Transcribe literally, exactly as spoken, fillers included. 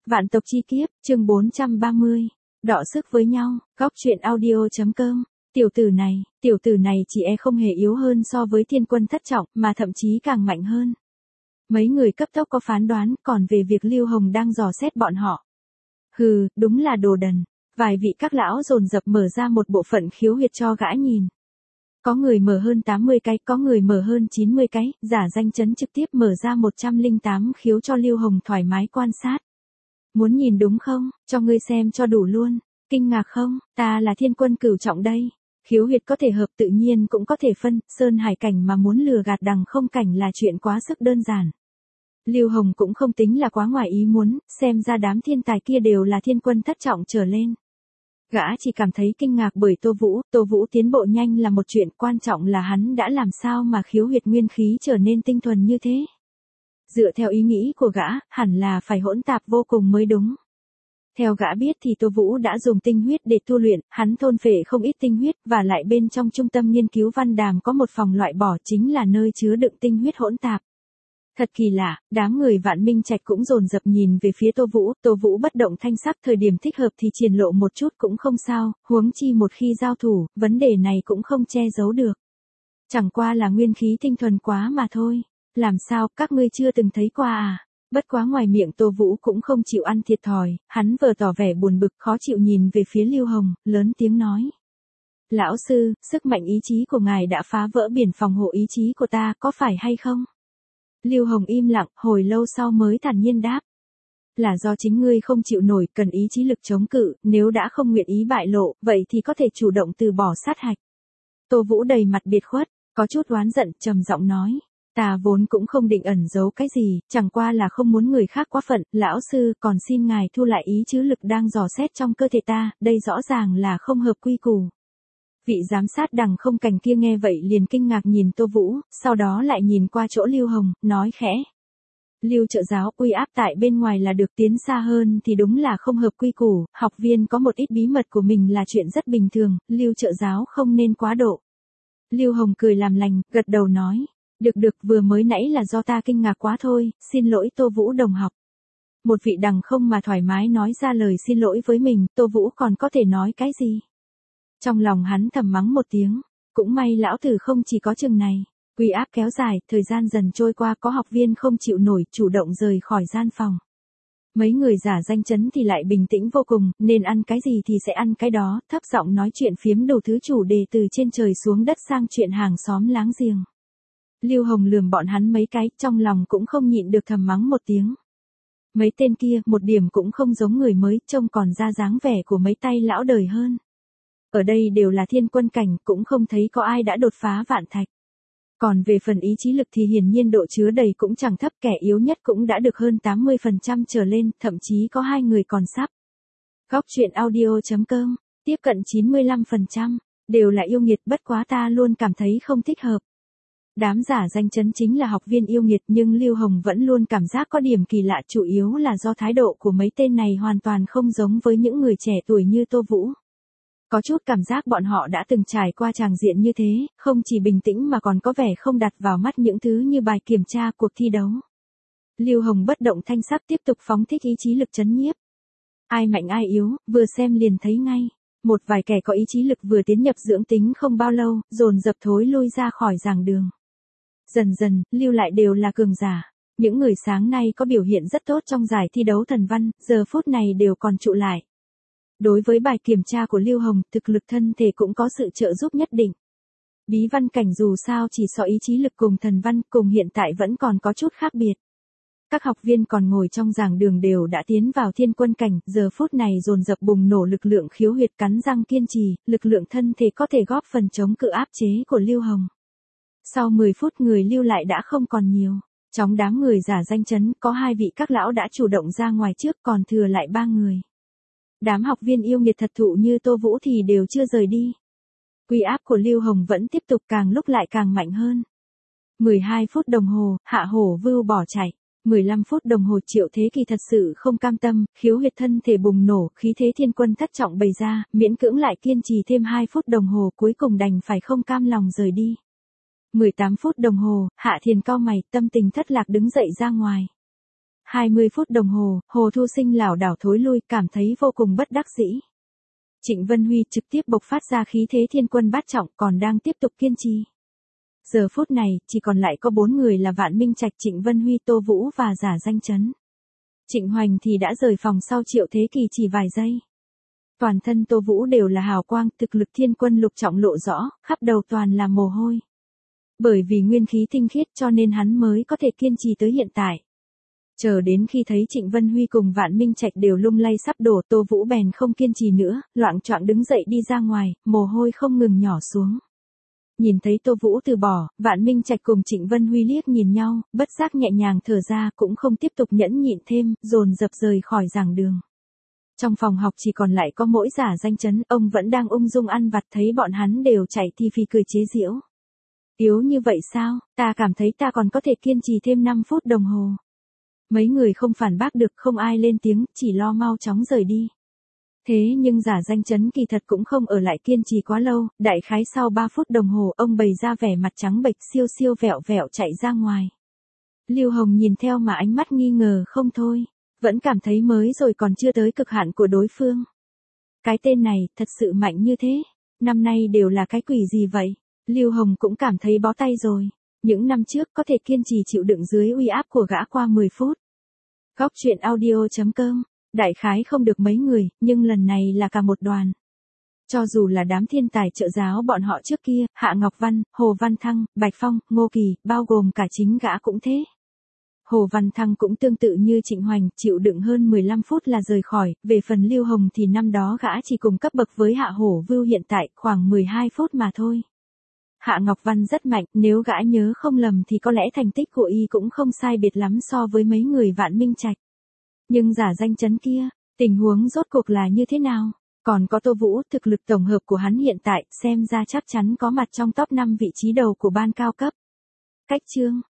Vạn tộc chi kiếp, chương bốn trăm ba mươi. Đọ sức với nhau, góc truyện audio.com. Tiểu tử này, tiểu tử này chỉ e không hề yếu hơn so với thiên quân thất trọng, mà thậm chí càng mạnh hơn. Mấy người cấp tốc có phán đoán, còn về việc Lưu Hồng đang dò xét bọn họ. Hừ, đúng là đồ đần. Vài vị các lão dồn dập mở ra một bộ phận khiếu huyệt cho gã nhìn. Có người mở hơn tám mươi cái, có người mở hơn chín mươi cái, giả danh chấn trực tiếp mở ra một trăm lẻ tám khiếu cho Lưu Hồng thoải mái quan sát. Muốn nhìn đúng không, cho ngươi xem cho đủ luôn, kinh ngạc không, ta là thiên quân cửu trọng đây. Khiếu huyệt có thể hợp tự nhiên cũng có thể phân, sơn hải cảnh mà muốn lừa gạt đằng không cảnh là chuyện quá sức đơn giản. Lưu Hồng cũng không tính là quá ngoài ý muốn, xem ra đám thiên tài kia đều là thiên quân thất trọng trở lên. Gã chỉ cảm thấy kinh ngạc bởi Tô Vũ, Tô Vũ tiến bộ nhanh là một chuyện, quan trọng là hắn đã làm sao mà khiếu huyệt nguyên khí trở nên tinh thuần như thế. Dựa theo ý nghĩ của gã, hẳn là phải hỗn tạp vô cùng mới đúng. Theo gã biết thì Tô Vũ đã dùng tinh huyết để tu luyện, hắn thôn phệ không ít tinh huyết, và lại bên trong trung tâm nghiên cứu Văn Đàm có một phòng loại bỏ chính là nơi chứa đựng tinh huyết hỗn tạp. Thật kỳ lạ, đám người Vạn Minh Trạch cũng dồn dập nhìn về phía Tô Vũ, Tô Vũ bất động thanh sắc, thời điểm thích hợp thì triển lộ một chút cũng không sao, huống chi một khi giao thủ, vấn đề này cũng không che giấu được. Chẳng qua là nguyên khí tinh thuần quá mà thôi, làm sao, các ngươi chưa từng thấy qua à? Bất quá ngoài miệng Tô Vũ cũng không chịu ăn thiệt thòi, hắn vờ tỏ vẻ buồn bực khó chịu nhìn về phía Lưu Hồng, lớn tiếng nói. Lão sư, sức mạnh ý chí của ngài đã phá vỡ biển phòng hộ ý chí của ta, có phải hay không? Lưu Hồng im lặng, hồi lâu sau mới thản nhiên đáp. Là do chính ngươi không chịu nổi, cần ý chí lực chống cự, nếu đã không nguyện ý bại lộ, vậy thì có thể chủ động từ bỏ sát hạch. Tô Vũ đầy mặt biệt khuất, có chút oán giận, trầm giọng nói. Ta vốn cũng không định ẩn giấu cái gì, chẳng qua là không muốn người khác quá phận, lão sư, còn xin ngài thu lại ý chứ lực đang dò xét trong cơ thể ta, đây rõ ràng là không hợp quy củ. Vị giám sát đằng không cảnh kia nghe vậy liền kinh ngạc nhìn Tô Vũ, sau đó lại nhìn qua chỗ Lưu Hồng, nói khẽ. Lưu trợ giáo, uy áp tại bên ngoài là được, tiến xa hơn thì đúng là không hợp quy củ, học viên có một ít bí mật của mình là chuyện rất bình thường, Lưu trợ giáo không nên quá độ. Lưu Hồng cười làm lành, gật đầu nói. Được được, vừa mới nãy là do ta kinh ngạc quá thôi, xin lỗi Tô Vũ đồng học. Một vị đằng không mà thoải mái nói ra lời xin lỗi với mình, Tô Vũ còn có thể nói cái gì? Trong lòng hắn thầm mắng một tiếng, cũng may lão tử không chỉ có chừng này. Uy áp kéo dài, thời gian dần trôi qua, có học viên không chịu nổi, chủ động rời khỏi gian phòng. Mấy người giả danh chấn thì lại bình tĩnh vô cùng, nên ăn cái gì thì sẽ ăn cái đó, thấp giọng nói chuyện phiếm đủ thứ chủ đề từ trên trời xuống đất sang chuyện hàng xóm láng giềng. Lưu Hồng lườm bọn hắn mấy cái, trong lòng cũng không nhịn được thầm mắng một tiếng. Mấy tên kia, một điểm cũng không giống người mới, trông còn ra dáng vẻ của mấy tay lão đời hơn. Ở đây đều là thiên quân cảnh, cũng không thấy có ai đã đột phá vạn thạch. Còn về phần ý chí lực thì hiển nhiên độ chứa đầy cũng chẳng thấp, kẻ yếu nhất cũng đã được hơn tám mươi phần trăm trở lên, thậm chí có hai người còn sắp. Góc truyện audio.com, tiếp cận chín mươi lăm phần trăm, đều là yêu nghiệt, bất quá ta luôn cảm thấy không thích hợp. Đám giả danh chấn chính là học viên yêu nghiệt, nhưng Lưu Hồng vẫn luôn cảm giác có điểm kỳ lạ, chủ yếu là do thái độ của mấy tên này hoàn toàn không giống với những người trẻ tuổi như Tô Vũ. Có chút cảm giác bọn họ đã từng trải qua tràng diện như thế, không chỉ bình tĩnh mà còn có vẻ không đặt vào mắt những thứ như bài kiểm tra, cuộc thi đấu. Lưu Hồng bất động thanh sắc tiếp tục phóng thích ý chí lực trấn nhiếp. Ai mạnh ai yếu, vừa xem liền thấy ngay. Một vài kẻ có ý chí lực vừa tiến nhập dưỡng tính không bao lâu, dồn dập thối lui ra khỏi giảng đường. Dần dần, lưu lại đều là cường giả. Những người sáng nay có biểu hiện rất tốt trong giải thi đấu thần văn, giờ phút này đều còn trụ lại. Đối với bài kiểm tra của Lưu Hồng, thực lực thân thể cũng có sự trợ giúp nhất định. Bí văn cảnh dù sao chỉ so ý chí lực cùng thần văn, cùng hiện tại vẫn còn có chút khác biệt. Các học viên còn ngồi trong giảng đường đều đã tiến vào thiên quân cảnh, giờ phút này dồn dập bùng nổ lực lượng khiếu huyệt, cắn răng kiên trì, lực lượng thân thể có thể góp phần chống cự áp chế của Lưu Hồng. Sau mười phút người lưu lại đã không còn nhiều. Trong đám người giả danh chấn, có hai vị các lão đã chủ động ra ngoài trước, còn thừa lại ba người. Đám học viên yêu nghiệt thật thụ như Tô Vũ thì đều chưa rời đi. Uy áp của Lưu Hồng vẫn tiếp tục, càng lúc lại càng mạnh hơn. mười hai phút đồng hồ, Hạ Hổ Vưu bỏ chạy. mười lăm phút đồng hồ, Triệu Thế Kỳ thật sự không cam tâm, khiếu huyệt thân thể bùng nổ, khí thế thiên quân thất trọng bày ra, miễn cưỡng lại kiên trì thêm hai phút đồng hồ, cuối cùng đành phải không cam lòng rời đi. mười tám phút đồng hồ, Hạ Thiền cau mày, tâm tình thất lạc đứng dậy ra ngoài. hai mươi phút đồng hồ, Hồ Thu Sinh lảo đảo thối lui, cảm thấy vô cùng bất đắc dĩ. Trịnh Vân Huy trực tiếp bộc phát ra khí thế thiên quân bát trọng, còn đang tiếp tục kiên trì. Giờ phút này, chỉ còn lại có bốn người là Vạn Minh Trạch, Trịnh Vân Huy, Tô Vũ và Giả Danh Chấn. Trịnh Hoành thì đã rời phòng sau Triệu Thế Kỳ chỉ vài giây. Toàn thân Tô Vũ đều là hào quang, thực lực thiên quân lục trọng lộ rõ, khắp đầu toàn là mồ hôi. Bởi vì nguyên khí tinh khiết cho nên hắn mới có thể kiên trì tới hiện tại. Chờ đến khi thấy Trịnh Vân Huy cùng Vạn Minh Trạch đều lung lay sắp đổ, Tô Vũ bèn không kiên trì nữa, loạng choạng đứng dậy đi ra ngoài, mồ hôi không ngừng nhỏ xuống. Nhìn thấy Tô Vũ từ bỏ, Vạn Minh Trạch cùng Trịnh Vân Huy liếc nhìn nhau, bất giác nhẹ nhàng thở ra, cũng không tiếp tục nhẫn nhịn thêm, dồn dập rời khỏi giảng đường. Trong phòng học chỉ còn lại có mỗi Giả Danh Chấn, ông vẫn đang ung dung ăn vặt, thấy bọn hắn đều chạy thì phì cười chế giễu. Yếu như vậy sao, ta cảm thấy ta còn có thể kiên trì thêm năm phút đồng hồ. Mấy người không phản bác được, không ai lên tiếng, chỉ lo mau chóng rời đi. Thế nhưng Giả Danh Chấn kỳ thật cũng không ở lại kiên trì quá lâu, đại khái sau ba phút đồng hồ ông bày ra vẻ mặt trắng bệch siêu siêu vẹo vẹo chạy ra ngoài. Lưu Hồng nhìn theo mà ánh mắt nghi ngờ không thôi, vẫn cảm thấy mới rồi còn chưa tới cực hạn của đối phương. Cái tên này thật sự mạnh như thế, năm nay đều là cái quỷ gì vậy? Lưu Hồng cũng cảm thấy bó tay rồi, những năm trước có thể kiên trì chịu đựng dưới uy áp của gã qua mười phút. Góc truyện audio chấm com, đại khái không được mấy người, nhưng lần này là cả một đoàn. Cho dù là đám thiên tài trợ giáo bọn họ trước kia, Hạ Ngọc Văn, Hồ Văn Thăng, Bạch Phong, Ngô Kỳ, bao gồm cả chính gã cũng thế. Hồ Văn Thăng cũng tương tự như Trịnh Hoành, chịu đựng hơn mười lăm phút là rời khỏi, về phần Lưu Hồng thì năm đó gã chỉ cùng cấp bậc với Hạ Hổ Vưu hiện tại, khoảng mười hai phút mà thôi. Hạ Ngọc Văn rất mạnh, nếu gã nhớ không lầm thì có lẽ thành tích của y cũng không sai biệt lắm so với mấy người Vạn Minh Trạch. Nhưng Giả Danh Chấn kia, tình huống rốt cuộc là như thế nào? Còn có Tô Vũ, thực lực tổng hợp của hắn hiện tại, xem ra chắc chắn có mặt trong top năm vị trí đầu của ban cao cấp. Cách chương